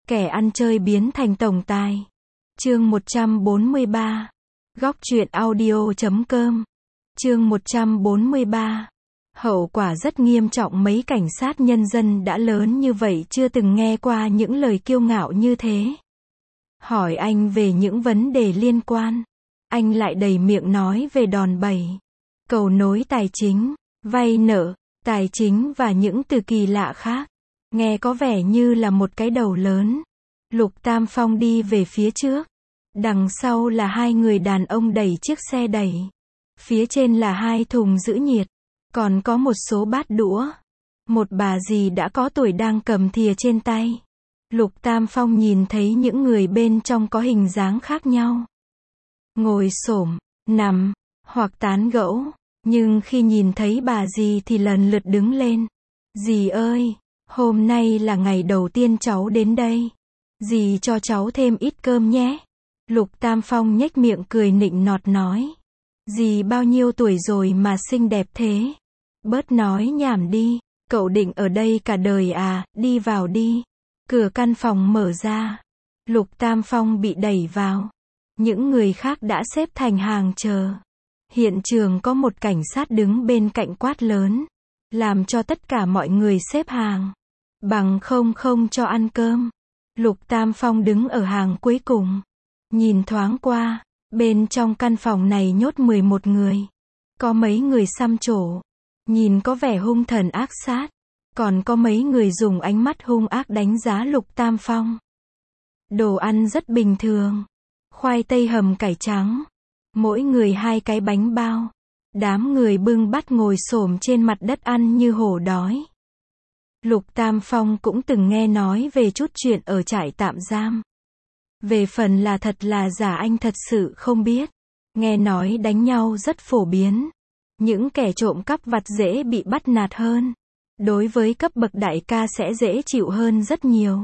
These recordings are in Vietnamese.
Kẻ ăn chơi biến thành tổng tài. Chương 143. Góc truyện audio.com. Chương 143. Hậu quả rất nghiêm trọng, mấy cảnh sát nhân dân đã lớn như vậy chưa từng nghe qua những lời kiêu ngạo như thế. Hỏi anh về những vấn đề liên quan, anh lại đầy miệng nói về đòn bẩy, cầu nối tài chính, vay nợ, tài chính và những từ kỳ lạ khác. Nghe có vẻ như là một cái đầu lớn. Lục Tam Phong đi về phía trước. Đằng sau là hai người đàn ông đẩy chiếc xe đẩy. Phía trên là hai thùng giữ nhiệt. Còn có một số bát đũa. Một bà dì đã có tuổi đang cầm thìa trên tay. Lục Tam Phong nhìn thấy những người bên trong có hình dáng khác nhau. Ngồi xổm, nằm, hoặc tán gẫu. Nhưng khi nhìn thấy bà dì thì lần lượt đứng lên. Dì ơi, hôm nay là ngày đầu tiên cháu đến đây. Dì cho cháu thêm ít cơm nhé. Lục Tam Phong nhếch miệng cười nịnh nọt nói. Dì bao nhiêu tuổi rồi mà xinh đẹp thế? Bớt nói nhảm đi, cậu định ở đây cả đời à, đi vào đi. Cửa căn phòng mở ra. Lục Tam Phong bị đẩy vào. Những người khác đã xếp thành hàng chờ. Hiện trường có một cảnh sát đứng bên cạnh quát lớn. Làm cho tất cả mọi người xếp hàng. Bằng không cho ăn cơm. Lục Tam Phong đứng ở hàng cuối cùng. Nhìn thoáng qua, bên trong căn phòng này nhốt 11 người. Có mấy người xăm trổ. Nhìn có vẻ hung thần ác sát. Còn có mấy người dùng ánh mắt hung ác đánh giá Lục Tam Phong. Đồ ăn rất bình thường. Khoai tây hầm cải trắng. Mỗi người 2 cái bánh bao. Đám người bưng bát ngồi xổm trên mặt đất ăn như hổ đói. Lục Tam Phong cũng từng nghe nói về chút chuyện ở trại tạm giam. Về phần là thật là giả anh thật sự không biết. Nghe nói đánh nhau rất phổ biến. Những kẻ trộm cắp vặt dễ bị bắt nạt hơn. Đối với cấp bậc đại ca sẽ dễ chịu hơn rất nhiều.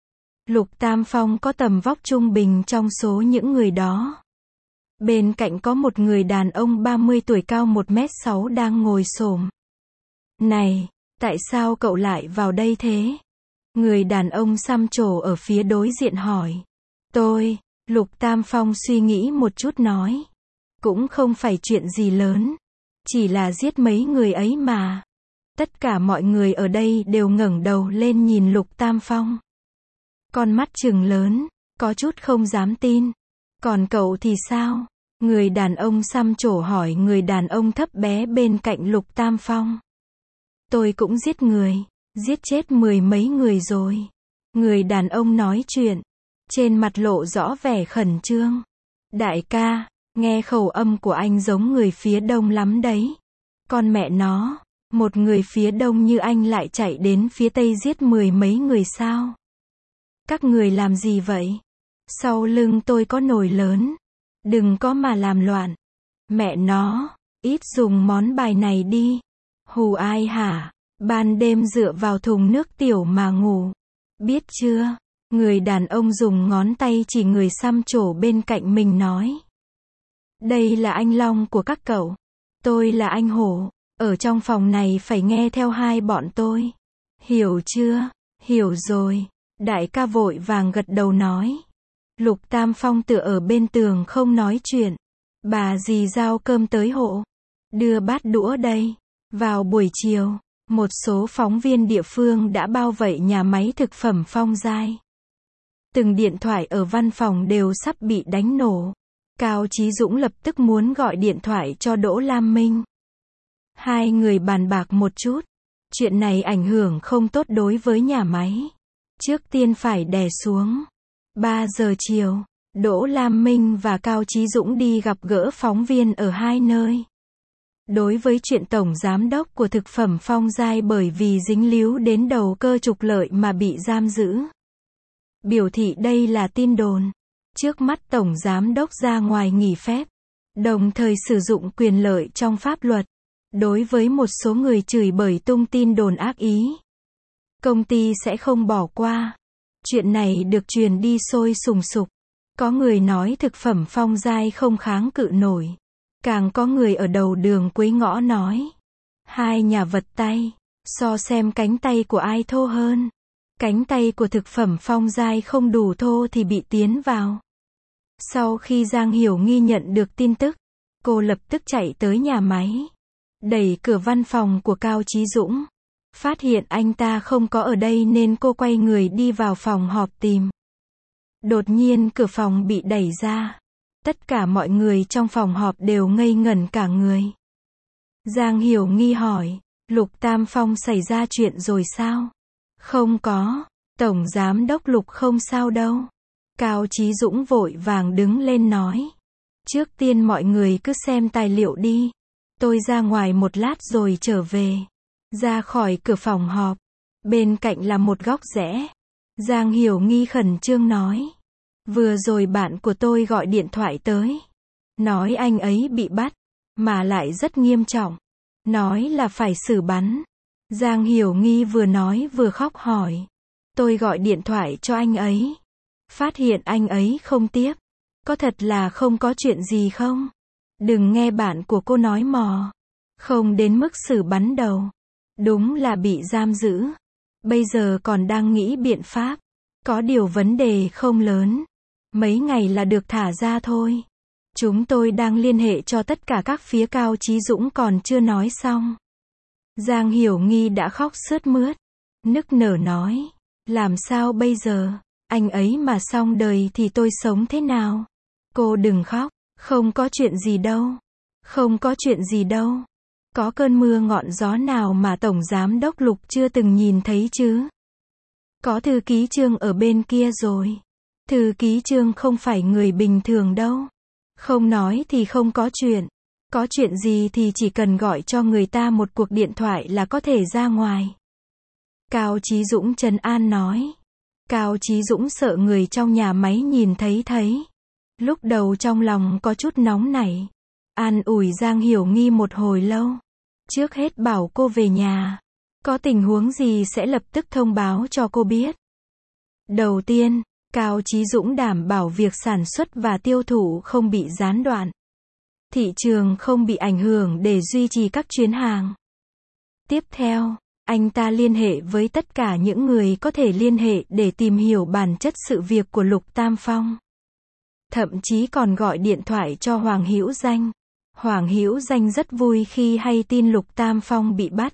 Lục Tam Phong có tầm vóc trung bình trong số những người đó. Bên cạnh có một người đàn ông 30 tuổi cao 1m6 đang ngồi xổm. Này, tại sao cậu lại vào đây thế? Người đàn ông xăm trổ ở phía đối diện hỏi. Lục Tam Phong suy nghĩ một chút nói. Cũng không phải chuyện gì lớn. Chỉ là giết mấy người ấy mà. Tất cả mọi người ở đây đều ngẩng đầu lên nhìn Lục Tam Phong. Con mắt trừng lớn, có chút không dám tin. Còn cậu thì sao? Người đàn ông xăm trổ hỏi người đàn ông thấp bé bên cạnh Lục Tam Phong. Tôi cũng giết người, giết chết 10 mấy người rồi. Người đàn ông nói chuyện, trên mặt lộ rõ vẻ khẩn trương. Đại ca, nghe khẩu âm của anh giống người phía đông lắm đấy. Con mẹ nó, một người phía đông như anh lại chạy đến phía tây giết 10 mấy người sao? Các người làm gì vậy? Sau lưng tôi có nồi lớn. Đừng có mà làm loạn. Mẹ nó, ít dùng món bài này đi. Hù ai hả? Ban đêm dựa vào thùng nước tiểu mà ngủ. Biết chưa? Người đàn ông dùng ngón tay chỉ người xăm trổ bên cạnh mình nói. Đây là anh Long của các cậu. Tôi là anh Hổ. Ở trong phòng này phải nghe theo hai bọn tôi. Hiểu chưa? Hiểu rồi. Đại ca vội vàng gật đầu nói. Lục Tam Phong tựa ở bên tường không nói chuyện. Bà dì giao cơm tới hộ. Đưa bát đũa đây. Vào buổi chiều, một số phóng viên địa phương đã bao vây nhà máy thực phẩm Phong Giai. Từng điện thoại ở văn phòng đều sắp bị đánh nổ. Cao Chí Dũng lập tức muốn gọi điện thoại cho Đỗ Lam Minh. Hai người bàn bạc một chút. Chuyện này ảnh hưởng không tốt đối với nhà máy. Trước tiên phải đè xuống. 3 giờ chiều, Đỗ Lam Minh và Cao Chí Dũng đi gặp gỡ phóng viên ở hai nơi. Đối với chuyện tổng giám đốc của thực phẩm Phong Giai bởi vì dính líu đến đầu cơ trục lợi mà bị giam giữ. Biểu thị đây là tin đồn. Trước mắt tổng giám đốc ra ngoài nghỉ phép. Đồng thời sử dụng quyền lợi trong pháp luật. Đối với một số người chửi bới tung tin đồn ác ý. Công ty sẽ không bỏ qua. Chuyện này được truyền đi sôi sùng sục. Có người nói thực phẩm Phong Giai không kháng cự nổi. Càng có người ở đầu đường cuối ngõ nói. Hai nhà vật tay, so xem cánh tay của ai thô hơn. Cánh tay của Thực Phẩm Phong dai không đủ thô thì bị tiến vào. Sau khi Giang Hiểu Nghi nhận được tin tức, cô lập tức chạy tới nhà máy. Đẩy cửa văn phòng của Cao Chí Dũng. Phát hiện anh ta không có ở đây nên cô quay người đi vào phòng họp tìm. Đột nhiên cửa phòng bị đẩy ra. Tất cả mọi người trong phòng họp đều ngây ngẩn cả người. Giang Hiểu Nghi hỏi, Lục Tam Phong xảy ra chuyện rồi sao? Không có, Tổng Giám đốc Lục không sao đâu. Cao Chí Dũng vội vàng đứng lên nói. Trước tiên mọi người cứ xem tài liệu đi. Tôi ra ngoài một lát rồi trở về. Ra khỏi cửa phòng họp. Bên cạnh là một góc rẽ. Giang Hiểu Nghi khẩn trương nói. Vừa rồi bạn của tôi gọi điện thoại tới. Nói anh ấy bị bắt. Mà lại rất nghiêm trọng. Nói là phải xử bắn. Giang Hiểu Nghi vừa nói vừa khóc hỏi. Tôi gọi điện thoại cho anh ấy. Phát hiện anh ấy không tiếp. Có thật là không có chuyện gì không? Đừng nghe bạn của cô nói mò. Không đến mức xử bắn đầu. Đúng là bị giam giữ. Bây giờ còn đang nghĩ biện pháp. Có điều vấn đề không lớn. Mấy ngày là được thả ra thôi. Chúng tôi đang liên hệ cho tất cả các phía. Cao Chí Dũng còn chưa nói xong. Giang Hiểu Nghi đã khóc sướt mướt. Nức nở nói. Làm sao bây giờ? Anh ấy mà xong đời thì tôi sống thế nào? Cô đừng khóc. Không có chuyện gì đâu. Không có chuyện gì đâu. Có cơn mưa ngọn gió nào mà Tổng Giám đốc Lục chưa từng nhìn thấy chứ? Có thư ký Trương ở bên kia rồi. Thư ký Trương không phải người bình thường đâu. Không nói thì không có chuyện. Có chuyện gì thì chỉ cần gọi cho người ta một cuộc điện thoại là có thể ra ngoài. Cao Chí Dũng trấn an nói. Cao Chí Dũng sợ người trong nhà máy nhìn thấy. Lúc đầu trong lòng có chút nóng nảy. An ủi Giang Hiểu Nghi một hồi lâu. Trước hết bảo cô về nhà. Có tình huống gì sẽ lập tức thông báo cho cô biết. Đầu tiên, Cao Chí Dũng đảm bảo việc sản xuất và tiêu thụ không bị gián đoạn. Thị trường không bị ảnh hưởng để duy trì các chuyến hàng. Tiếp theo, anh ta liên hệ với tất cả những người có thể liên hệ để tìm hiểu bản chất sự việc của Lục Tam Phong. Thậm chí còn gọi điện thoại cho Hoàng Hữu Danh. Hoàng Hữu Danh rất vui khi hay tin Lục Tam Phong bị bắt.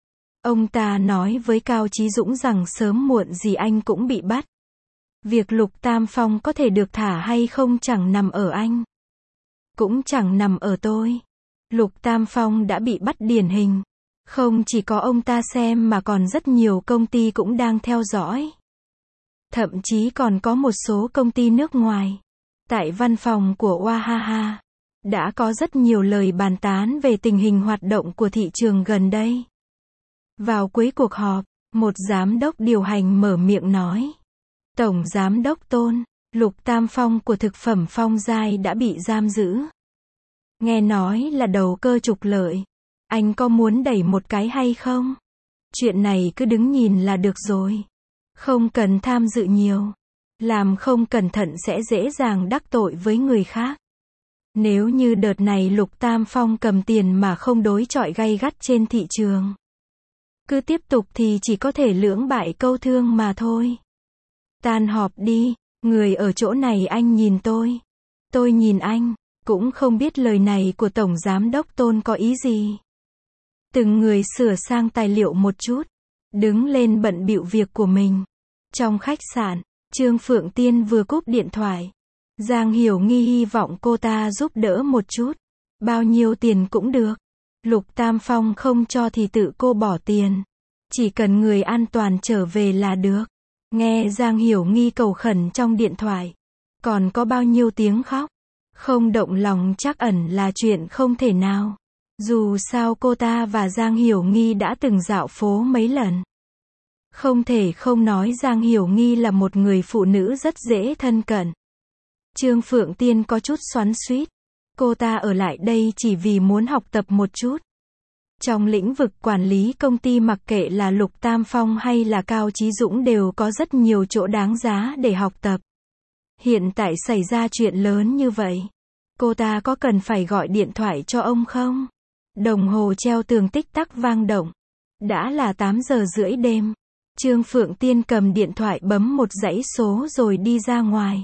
Ông ta nói với Cao Chí Dũng rằng sớm muộn gì anh cũng bị bắt. Việc Lục Tam Phong có thể được thả hay không chẳng nằm ở anh. Cũng chẳng nằm ở tôi. Lục Tam Phong đã bị bắt điển hình. Không chỉ có ông ta xem mà còn rất nhiều công ty cũng đang theo dõi. Thậm chí còn có một số công ty nước ngoài. Tại văn phòng của Wahaha, đã có rất nhiều lời bàn tán về tình hình hoạt động của thị trường gần đây. Vào cuối cuộc họp, một giám đốc điều hành mở miệng nói. Tổng Giám đốc Tôn, Lục Tam Phong của Thực Phẩm Phong dai đã bị giam giữ. Nghe nói là đầu cơ trục lợi. Anh có muốn đẩy một cái hay không? Chuyện này cứ đứng nhìn là được rồi. Không cần tham dự nhiều. Làm không cẩn thận sẽ dễ dàng đắc tội với người khác. Nếu như đợt này Lục Tam Phong cầm tiền mà không đối chọi gay gắt trên thị trường. Cứ tiếp tục thì chỉ có thể lưỡng bại câu thương mà thôi. Tan họp đi, người ở chỗ này anh nhìn tôi nhìn anh, cũng không biết lời này của Tổng Giám đốc Tôn có ý gì. Từng người sửa sang tài liệu một chút, đứng lên bận bịu việc của mình. Trong khách sạn, Trương Phượng Tiên vừa cúp điện thoại. Giang Hiểu Nghi hy vọng cô ta giúp đỡ một chút. Bao nhiêu tiền cũng được. Lục Tam Phong không cho thì tự cô bỏ tiền. Chỉ cần người an toàn trở về là được. Nghe Giang Hiểu Nghi cầu khẩn trong điện thoại. Còn có bao nhiêu tiếng khóc. Không động lòng chắc ẩn là chuyện không thể nào. Dù sao cô ta và Giang Hiểu Nghi đã từng dạo phố mấy lần. Không thể không nói Giang Hiểu Nghi là một người phụ nữ rất dễ thân cận. Trương Phượng Tiên có chút xoắn xuýt. Cô ta ở lại đây chỉ vì muốn học tập một chút. Trong lĩnh vực quản lý công ty mặc kệ là Lục Tam Phong hay là Cao Chí Dũng đều có rất nhiều chỗ đáng giá để học tập. Hiện tại xảy ra chuyện lớn như vậy. Cô ta có cần phải gọi điện thoại cho ông không? Đồng hồ treo tường tích tắc vang động. Đã là 8 giờ rưỡi đêm. Trương Phượng Tiên cầm điện thoại bấm một dãy số rồi đi ra ngoài.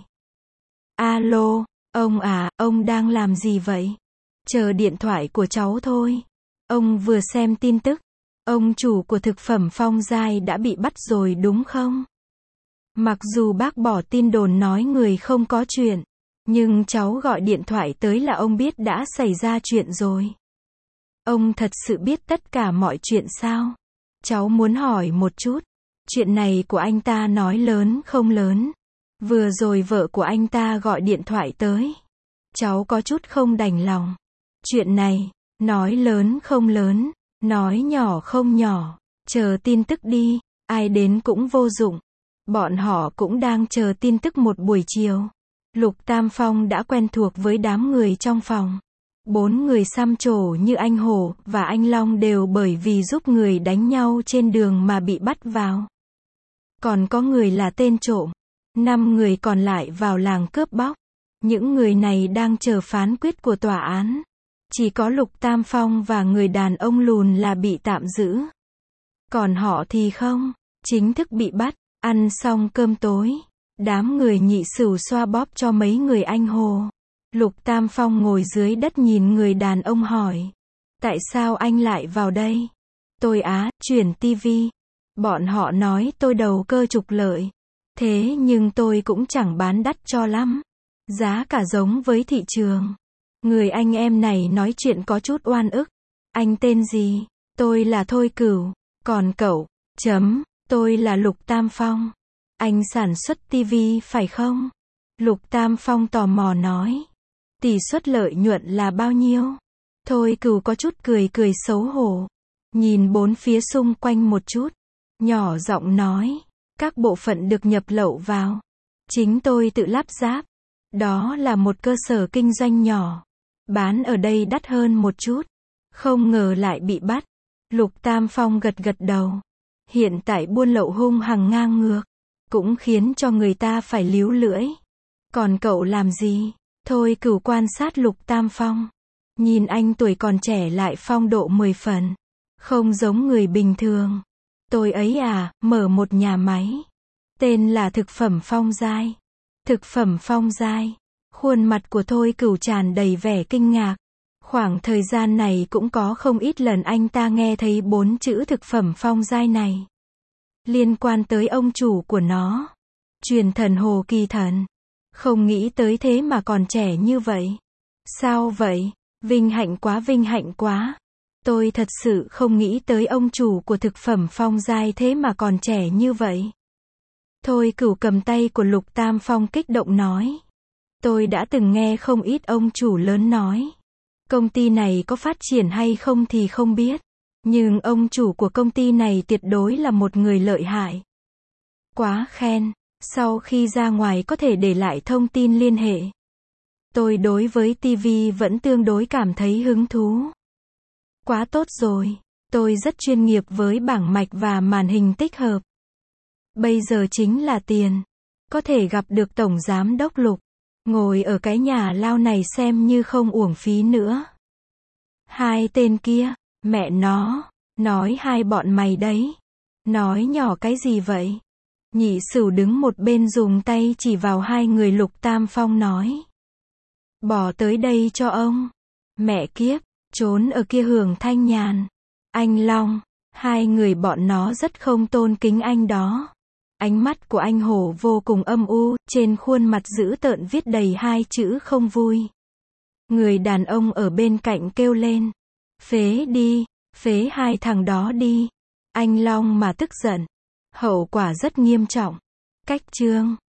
Alo, ông à, ông đang làm gì vậy? Chờ điện thoại của cháu thôi. Ông vừa xem tin tức. Ông chủ của thực phẩm Phong Giai đã bị bắt rồi đúng không? Mặc dù bác bỏ tin đồn nói người không có chuyện, nhưng cháu gọi điện thoại tới là ông biết đã xảy ra chuyện rồi. Ông thật sự biết tất cả mọi chuyện sao? Cháu muốn hỏi một chút. Chuyện này của anh ta nói lớn không lớn? Vừa rồi vợ của anh ta gọi điện thoại tới. Cháu có chút không đành lòng. Chuyện này, nói lớn không lớn, nói nhỏ không nhỏ. Chờ tin tức đi, ai đến cũng vô dụng. Bọn họ cũng đang chờ tin tức một buổi chiều. Lục Tam Phong đã quen thuộc với đám người trong phòng. 4 người xăm trổ như anh Hổ và anh Long đều bởi vì giúp người đánh nhau trên đường mà bị bắt vào. Còn có người là tên trộm. 5 người còn lại vào làng cướp bóc. Những người này đang chờ phán quyết của tòa án. Chỉ có Lục Tam Phong và người đàn ông lùn là bị tạm giữ. Còn họ thì không, chính thức bị bắt. Ăn xong cơm tối, đám người Nhị Sửu xoa bóp cho mấy người anh Hồ. Lục Tam Phong ngồi dưới đất nhìn người đàn ông hỏi. Tại sao anh lại vào đây? Tôi chuyển tivi. Bọn họ nói tôi đầu cơ trục lợi. Thế nhưng tôi cũng chẳng bán đắt cho lắm. Giá cả giống với thị trường. Người anh em này nói chuyện có chút oan ức. Anh tên gì? Tôi là Thôi Cửu. Còn cậu? Tôi là Lục Tam Phong. Anh sản xuất tivi phải không? Lục Tam Phong tò mò nói. Tỷ suất lợi nhuận là bao nhiêu? Thôi Cửu có chút cười xấu hổ. Nhìn bốn phía xung quanh một chút. Nhỏ giọng nói. Các bộ phận được nhập lậu vào. Chính tôi tự lắp ráp. Đó là một cơ sở kinh doanh nhỏ. Bán ở đây đắt hơn một chút. Không ngờ lại bị bắt. Lục Tam Phong gật đầu. Hiện tại buôn lậu hung hăng ngang ngược. Cũng khiến cho người ta phải líu lưỡi. Còn cậu làm gì? Thôi Cửu quan sát Lục Tam Phong. Nhìn anh tuổi còn trẻ lại phong độ 10 phần. Không giống người bình thường. Tôi ấy mở một nhà máy. Tên là Thực phẩm Phong Giai. Thực phẩm Phong Giai. Khuôn mặt của Thôi Cửu tràn đầy vẻ kinh ngạc. Khoảng thời gian này cũng có không ít lần anh ta nghe thấy 4 chữ thực phẩm Phong Giai này. Liên quan tới ông chủ của nó. Truyền thần Hồ Kỳ Thần. Không nghĩ tới thế mà còn trẻ như vậy. Sao vậy? Vinh hạnh quá. Tôi thật sự không nghĩ tới ông chủ của thực phẩm Phong Giai thế mà còn trẻ như vậy. Thôi Cửu cầm tay của Lục Tam Phong kích động nói. Tôi đã từng nghe không ít ông chủ lớn nói. Công ty này có phát triển hay không thì không biết. Nhưng ông chủ của công ty này tuyệt đối là một người lợi hại. Quá khen. Sau khi ra ngoài có thể để lại thông tin liên hệ. Tôi đối với TV vẫn tương đối cảm thấy hứng thú. Quá tốt rồi. Tôi rất chuyên nghiệp với bảng mạch và màn hình tích hợp. Bây giờ chính là tiền. Có thể gặp được Tổng Giám đốc Lục. Ngồi ở cái nhà lao này xem như không uổng phí nữa. Hai tên kia, mẹ nó, nói hai bọn mày đấy. Nói nhỏ cái gì vậy? Nhị Sửu đứng một bên dùng tay chỉ vào hai người Lục Tam Phong nói. Bỏ tới đây cho ông. Mẹ kiếp, trốn ở kia hưởng thanh nhàn. Anh Long, hai người bọn nó rất không tôn kính anh đó. Ánh mắt của anh Hổ vô cùng âm u, trên khuôn mặt dữ tợn viết đầy hai chữ không vui. Người đàn ông ở bên cạnh kêu lên. Phế đi, phế hai thằng đó đi. Anh Long mà tức giận. Hậu quả rất nghiêm trọng. Cách chương